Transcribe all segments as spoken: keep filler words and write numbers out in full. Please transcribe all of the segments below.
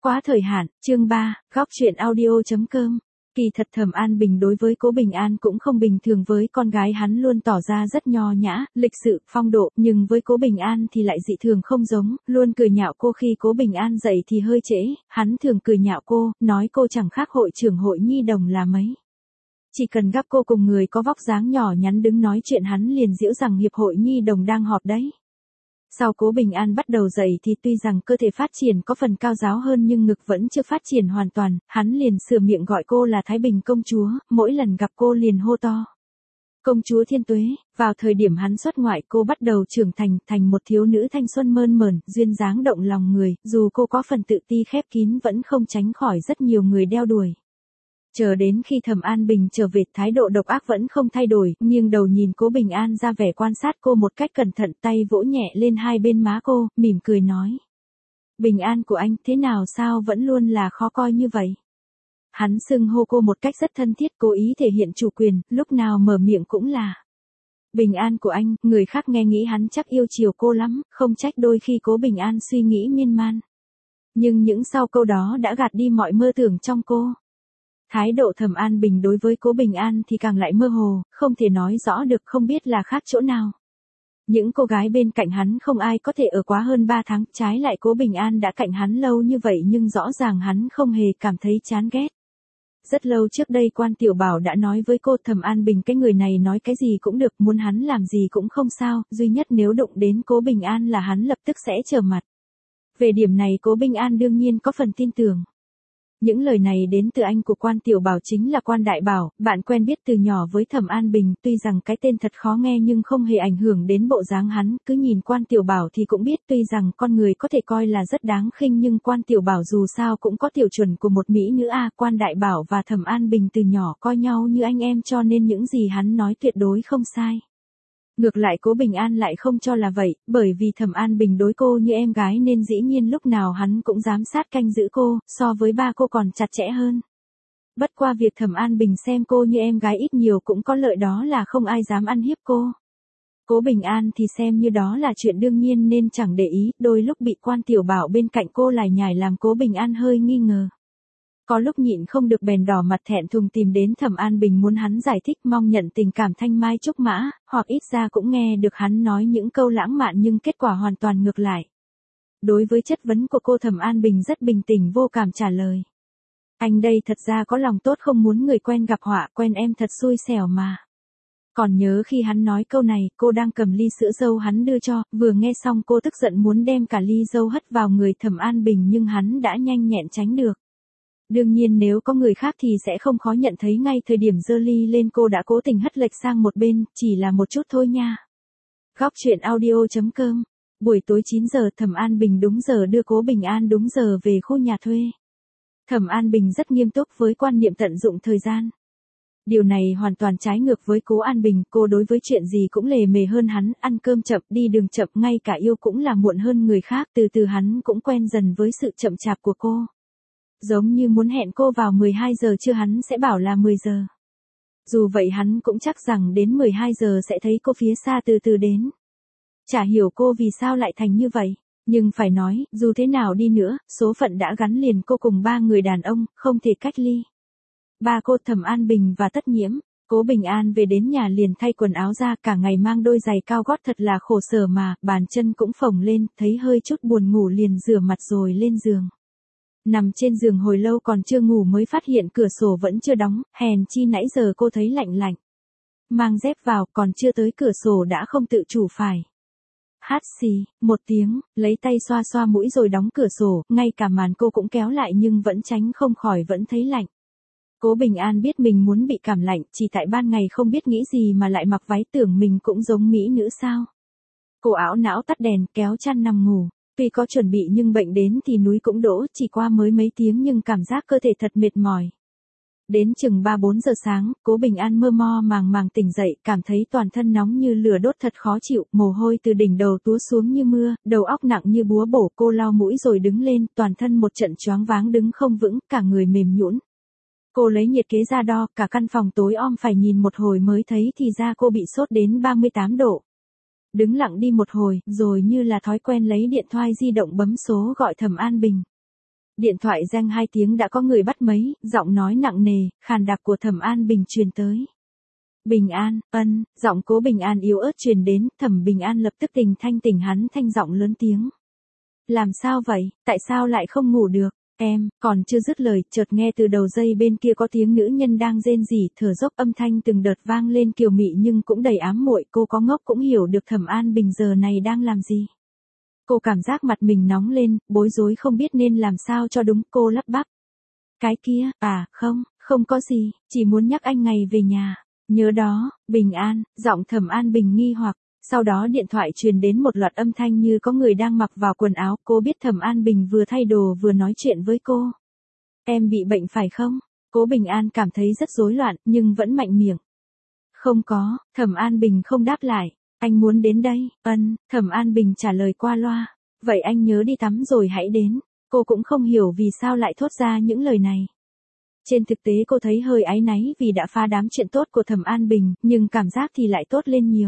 Quá thời hạn, chương ba, góc truyện audio.com. Kỳ thật Thẩm An Bình đối với Cố Bình An cũng không bình thường, với con gái hắn luôn tỏ ra rất nho nhã, lịch sự, phong độ, nhưng với Cố Bình An thì lại dị thường không giống, luôn cười nhạo cô khi Cố Bình An dậy thì hơi trễ, hắn thường cười nhạo cô, nói cô chẳng khác hội trưởng hội nhi đồng là mấy. Chỉ cần gặp cô cùng người có vóc dáng nhỏ nhắn đứng nói chuyện hắn liền giễu rằng hiệp hội nhi đồng đang họp đấy. Sau Cố Bình An bắt đầu dậy thì tuy rằng cơ thể phát triển có phần cao ráo hơn nhưng ngực vẫn chưa phát triển hoàn toàn, hắn liền sửa miệng gọi cô là Thái Bình công chúa, mỗi lần gặp cô liền hô to. Công chúa thiên tuế, vào thời điểm hắn xuất ngoại cô bắt đầu trưởng thành, thành một thiếu nữ thanh xuân mơn mởn, duyên dáng động lòng người, dù cô có phần tự ti khép kín vẫn không tránh khỏi rất nhiều người đeo đuổi. Chờ đến khi Thẩm An Bình trở về, thái độ độc ác vẫn không thay đổi, nghiêng đầu nhìn Cố Bình An ra vẻ quan sát cô một cách cẩn thận, tay vỗ nhẹ lên hai bên má cô, mỉm cười nói. Bình An của anh thế nào sao vẫn luôn là khó coi như vậy? Hắn xưng hô cô một cách rất thân thiết, cố ý thể hiện chủ quyền, lúc nào mở miệng cũng là. Bình An của anh, người khác nghe nghĩ hắn chắc yêu chiều cô lắm, không trách đôi khi Cố Bình An suy nghĩ miên man. Nhưng những sau câu đó đã gạt đi mọi mơ tưởng trong cô. Thái độ Thẩm An Bình đối với Cố Bình An thì càng lại mơ hồ, không thể nói rõ được, không biết là khác chỗ nào. Những cô gái bên cạnh hắn không ai có thể ở quá hơn ba tháng, trái lại Cố Bình An đã cạnh hắn lâu như vậy nhưng rõ ràng hắn không hề cảm thấy chán ghét. Rất lâu trước đây Quan Tiểu Bảo đã nói với cô, Thẩm An Bình cái người này nói cái gì cũng được, muốn hắn làm gì cũng không sao, duy nhất nếu đụng đến Cố Bình An là hắn lập tức sẽ trở mặt. Về điểm này Cố Bình An đương nhiên có phần tin tưởng. Những lời này đến từ anh của Quan Tiểu Bảo, chính là Quan Đại Bảo, bạn quen biết từ nhỏ với Thẩm An Bình, tuy rằng cái tên thật khó nghe nhưng không hề ảnh hưởng đến bộ dáng hắn, cứ nhìn Quan Tiểu Bảo thì cũng biết tuy rằng con người có thể coi là rất đáng khinh nhưng Quan Tiểu Bảo dù sao cũng có tiểu chuẩn của một mỹ nữ a. Quan Đại Bảo và Thẩm An Bình từ nhỏ coi nhau như anh em cho nên những gì hắn nói tuyệt đối không sai. Ngược lại Cố Bình An lại không cho là vậy, bởi vì Thẩm An Bình đối cô như em gái nên dĩ nhiên lúc nào hắn cũng giám sát canh giữ cô, so với ba cô còn chặt chẽ hơn. Bất qua việc Thẩm An Bình xem cô như em gái ít nhiều cũng có lợi, đó là không ai dám ăn hiếp cô. Cố Bình An thì xem như đó là chuyện đương nhiên nên chẳng để ý, đôi lúc bị Quan Tiểu Bảo bên cạnh cô lải nhải làm Cố Bình An hơi nghi ngờ. Có lúc nhịn không được bèn đỏ mặt thẹn thùng tìm đến Thẩm An Bình muốn hắn giải thích, mong nhận tình cảm thanh mai trúc mã, hoặc ít ra cũng nghe được hắn nói những câu lãng mạn, nhưng kết quả hoàn toàn ngược lại. Đối với chất vấn của cô, Thẩm An Bình rất bình tĩnh vô cảm trả lời. Anh đây thật ra có lòng tốt, không muốn người quen gặp họa, quen em thật xui xẻo mà. Còn nhớ khi hắn nói câu này, cô đang cầm ly sữa dâu hắn đưa cho, vừa nghe xong cô tức giận muốn đem cả ly dâu hất vào người Thẩm An Bình nhưng hắn đã nhanh nhẹn tránh được. Đương nhiên nếu có người khác thì sẽ không khó nhận thấy ngay thời điểm giơ ly lên cô đã cố tình hất lệch sang một bên, chỉ là một chút thôi nha. Góc truyện audio.com. Buổi tối chín giờ Thẩm An Bình đúng giờ đưa Cố Bình An đúng giờ về khu nhà thuê. Thẩm An Bình rất nghiêm túc với quan niệm tận dụng thời gian. Điều này hoàn toàn trái ngược với Cố An Bình, cô đối với chuyện gì cũng lề mề hơn hắn, ăn cơm chậm, đi đường chậm, ngay cả yêu cũng là muộn hơn người khác, từ từ hắn cũng quen dần với sự chậm chạp của cô. Giống như muốn hẹn cô vào mười hai giờ trưa hắn sẽ bảo là mười giờ. Dù vậy hắn cũng chắc rằng đến mười hai giờ sẽ thấy cô phía xa từ từ đến. Chả hiểu cô vì sao lại thành như vậy, nhưng phải nói, dù thế nào đi nữa, số phận đã gắn liền cô cùng ba người đàn ông, không thể cách ly. Ba cô, Thẩm An Bình và Tất Nhiễm. Cố Bình An về đến nhà liền thay quần áo ra, cả ngày mang đôi giày cao gót thật là khổ sở mà, bàn chân cũng phồng lên, thấy hơi chút buồn ngủ liền rửa mặt rồi lên giường. Nằm trên giường hồi lâu còn chưa ngủ mới phát hiện cửa sổ vẫn chưa đóng, hèn chi nãy giờ cô thấy lạnh lạnh. Mang dép vào, còn chưa tới cửa sổ đã không tự chủ phải. Hát xì, một tiếng, lấy tay xoa xoa mũi rồi đóng cửa sổ, ngay cả màn cô cũng kéo lại nhưng vẫn tránh không khỏi vẫn thấy lạnh. Cố Bình An biết mình muốn bị cảm lạnh, chỉ tại ban ngày không biết nghĩ gì mà lại mặc váy, tưởng mình cũng giống mỹ nữ sao. Cô ảo não tắt đèn, kéo chăn nằm ngủ. Tuy có chuẩn bị nhưng bệnh đến thì núi cũng đổ, chỉ qua mới mấy tiếng nhưng cảm giác cơ thể thật mệt mỏi. Đến chừng ba bốn giờ sáng, Cố Bình An mơ mo màng màng tỉnh dậy, cảm thấy toàn thân nóng như lửa đốt thật khó chịu, mồ hôi từ đỉnh đầu túa xuống như mưa, đầu óc nặng như búa bổ, cô lau mũi rồi đứng lên, toàn thân một trận choáng váng đứng không vững, cả người mềm nhũn. Cô lấy nhiệt kế ra đo, cả căn phòng tối om phải nhìn một hồi mới thấy thì ra cô bị sốt đến ba mươi tám độ. Đứng lặng đi một hồi, rồi như là thói quen lấy điện thoại di động bấm số gọi Thẩm An Bình. Điện thoại reng hai tiếng đã có người bắt máy, giọng nói nặng nề, khàn đặc của Thẩm An Bình truyền tới. Bình An, ân, giọng Cố Bình An yếu ớt truyền đến, Thẩm Bình An lập tức tỉnh thanh tỉnh hắn thanh giọng lớn tiếng. Làm sao vậy, tại sao lại không ngủ được? Em, còn chưa dứt lời, chợt nghe từ đầu dây bên kia có tiếng nữ nhân đang rên rỉ, thở dốc, âm thanh từng đợt vang lên kiều mị nhưng cũng đầy ám muội. Cô có ngốc cũng hiểu được Thẩm An Bình giờ này đang làm gì. Cô cảm giác mặt mình nóng lên, bối rối không biết nên làm sao cho đúng, cô lắp bắp. Cái kia, à, không, không có gì, chỉ muốn nhắc anh ngày về nhà. Nhớ đó, Bình An, giọng Thẩm An Bình nghi hoặc. Sau đó điện thoại truyền đến một loạt âm thanh như có người đang mặc vào quần áo, cô biết Thẩm An Bình vừa thay đồ vừa nói chuyện với cô. Em bị bệnh phải không? Cố Bình An cảm thấy rất rối loạn, nhưng vẫn mạnh miệng. Không có, Thẩm An Bình không đáp lại. Anh muốn đến đây, ân, Thẩm An Bình trả lời qua loa. Vậy anh nhớ đi tắm rồi hãy đến. Cô cũng không hiểu vì sao lại thốt ra những lời này. Trên thực tế cô thấy hơi áy náy vì đã phá đám chuyện tốt của Thẩm An Bình, nhưng cảm giác thì lại tốt lên nhiều.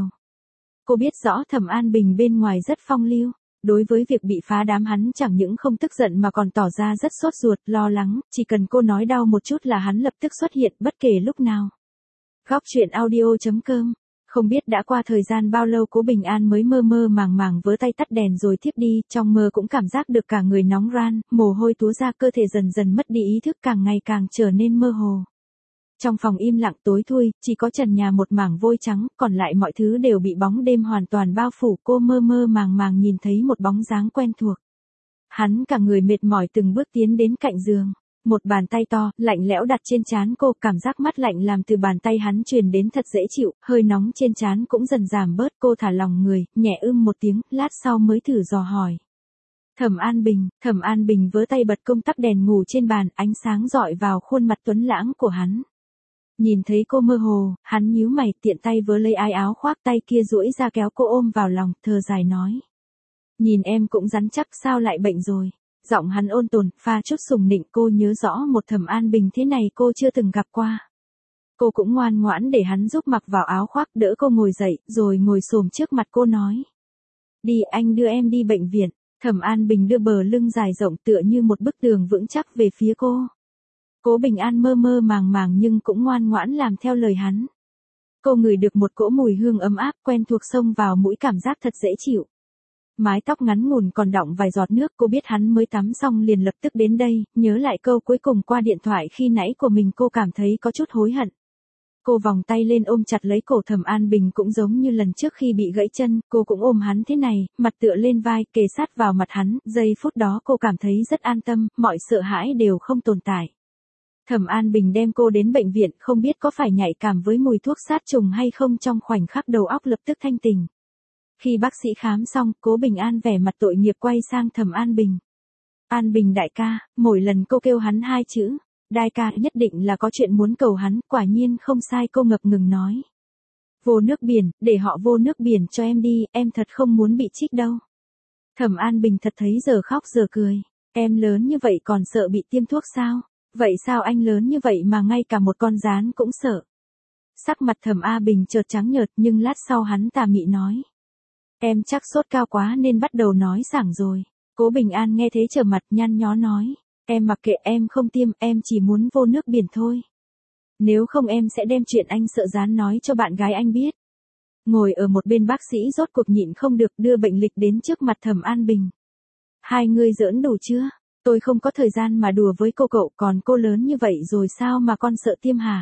Cô biết rõ Thẩm An Bình bên ngoài rất phong lưu, đối với việc bị phá đám hắn chẳng những không tức giận mà còn tỏ ra rất sốt ruột, lo lắng, chỉ cần cô nói đau một chút là hắn lập tức xuất hiện bất kể lúc nào. Góc truyện audio chấm com. Không biết đã qua thời gian bao lâu Cố Bình An mới mơ mơ màng màng vớ tay tắt đèn rồi thiếp đi, trong mơ cũng cảm giác được cả người nóng ran, mồ hôi túa ra, cơ thể dần dần mất đi ý thức, càng ngày càng trở nên mơ hồ. Trong phòng im lặng tối thui, chỉ có trần nhà một mảng vôi trắng, còn lại mọi thứ đều bị bóng đêm hoàn toàn bao phủ. Cô mơ mơ màng màng nhìn thấy một bóng dáng quen thuộc. Hắn cả người mệt mỏi từng bước tiến đến cạnh giường. Một bàn tay to, lạnh lẽo đặt trên trán cô, cảm giác mát lạnh làm từ bàn tay hắn truyền đến thật dễ chịu, hơi nóng trên trán cũng dần giảm bớt. Cô thả lỏng người, nhẹ ưm một tiếng, lát sau mới thử dò hỏi. Thẩm An Bình, Thẩm An Bình vớ tay bật công tắc đèn ngủ trên bàn, ánh sáng rọi vào khuôn mặt tuấn lãng của hắn. Nhìn thấy cô mơ hồ, hắn nhíu mày, tiện tay vớ lấy ái áo khoác, tay kia duỗi ra kéo cô ôm vào lòng, thở dài nói. Nhìn em cũng rắn chắc, sao lại bệnh rồi? Giọng hắn ôn tồn, pha chút sùng nịnh. Cô nhớ rõ một Thẩm An Bình thế này cô chưa từng gặp qua. Cô cũng ngoan ngoãn để hắn giúp mặc vào áo khoác, đỡ cô ngồi dậy, rồi ngồi xổm trước mặt cô nói. Đi, anh đưa em đi bệnh viện. Thẩm An Bình đưa bờ lưng dài rộng tựa như một bức tường vững chắc về phía cô. Cố Bình An mơ mơ màng màng nhưng cũng ngoan ngoãn làm theo lời hắn. Cô ngửi được một cỗ mùi hương ấm áp quen thuộc xông vào mũi, cảm giác thật dễ chịu. Mái tóc ngắn ngủn còn đọng vài giọt nước, cô biết hắn mới tắm xong liền lập tức đến đây, nhớ lại câu cuối cùng qua điện thoại khi nãy của mình, cô cảm thấy có chút hối hận. Cô vòng tay lên ôm chặt lấy cổ Thẩm An Bình, cũng giống như lần trước khi bị gãy chân, cô cũng ôm hắn thế này, mặt tựa lên vai, kề sát vào mặt hắn, giây phút đó cô cảm thấy rất an tâm, mọi sợ hãi đều không tồn tại. Thẩm An Bình đem cô đến bệnh viện, không biết có phải nhạy cảm với mùi thuốc sát trùng hay không, trong khoảnh khắc đầu óc lập tức thanh tỉnh. Khi bác sĩ khám xong, Cố Bình An vẻ mặt tội nghiệp quay sang Thẩm An Bình. An Bình đại ca, mỗi lần cô kêu hắn hai chữ, đại ca, nhất định là có chuyện muốn cầu hắn, quả nhiên không sai, cô ngập ngừng nói. Vô nước biển, để họ vô nước biển cho em đi, em thật không muốn bị trích đâu. Thẩm An Bình thật thấy giờ khóc giờ cười. Em lớn như vậy còn sợ bị tiêm thuốc sao? Vậy sao anh lớn như vậy mà ngay cả một con gián cũng sợ? Sắc mặt Thẩm A Bình chợt trắng nhợt, nhưng lát sau hắn tà mị nói. Em chắc sốt cao quá nên bắt đầu nói sảng rồi. Cố Bình An nghe thế trở mặt, nhăn nhó nói. Em mặc kệ, em không tiêm, em chỉ muốn vô nước biển thôi. Nếu không em sẽ đem chuyện anh sợ gián nói cho bạn gái anh biết. Ngồi ở một bên bác sĩ rốt cuộc nhịn không được, đưa bệnh lịch đến trước mặt Thẩm An Bình. Hai người giỡn đủ chưa? Tôi không có thời gian mà đùa với cô cậu, còn cô lớn như vậy rồi sao mà con sợ tiêm hả?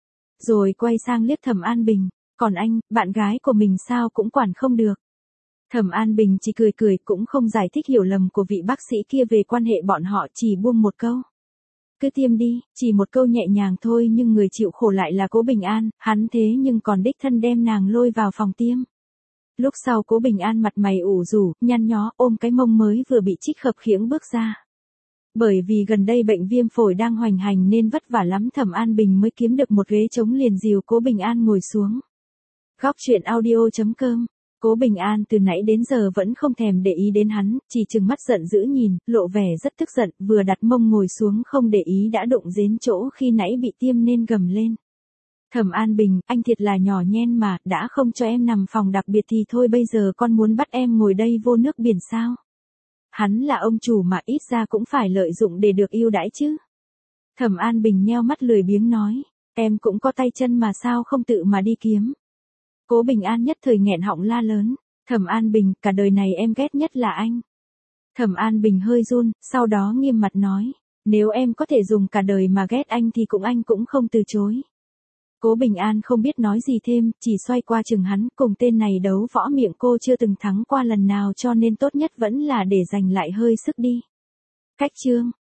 Rồi quay sang liếc Thẩm An Bình. Còn anh, bạn gái của mình sao cũng quản không được. Thẩm An Bình chỉ cười cười, cũng không giải thích hiểu lầm của vị bác sĩ kia về quan hệ bọn họ, chỉ buông một câu. Cứ tiêm đi, chỉ một câu nhẹ nhàng thôi, nhưng người chịu khổ lại là Cố Bình An, hắn thế nhưng còn đích thân đem nàng lôi vào phòng tiêm. Lúc sau Cố Bình An mặt mày ủ rũ, nhăn nhó, ôm cái mông mới vừa bị trích khập khiễng bước ra. Bởi vì gần đây bệnh viêm phổi đang hoành hành nên vất vả lắm, Thẩm An Bình mới kiếm được một ghế trống liền dìu Cố Bình An ngồi xuống. Góc truyện audio chấm com. Cố Bình An từ nãy đến giờ vẫn không thèm để ý đến hắn, chỉ trừng mắt giận dữ nhìn, lộ vẻ rất tức giận, vừa đặt mông ngồi xuống không để ý đã đụng đến chỗ khi nãy bị tiêm nên gầm lên. Thẩm An Bình, anh thiệt là nhỏ nhen mà, đã không cho em nằm phòng đặc biệt thì thôi, bây giờ con muốn bắt em ngồi đây vô nước biển sao? hắn là ông chủ mà ít ra cũng phải lợi dụng để được ưu đãi chứ. Thẩm An Bình nheo mắt lười biếng nói, em cũng có tay chân mà sao không tự mà đi kiếm. Cố Bình An nhất thời nghẹn họng la lớn, Thẩm An Bình, cả đời này em ghét nhất là anh. Thẩm An Bình hơi run, sau đó nghiêm mặt nói, nếu em có thể dùng cả đời mà ghét anh thì cũng anh cũng không từ chối. Cố Bình An không biết nói gì thêm, chỉ xoay qua chừng hắn, cùng tên này đấu võ miệng cô chưa từng thắng qua lần nào cho nên tốt nhất vẫn là để giành lại hơi sức đi. Cách chương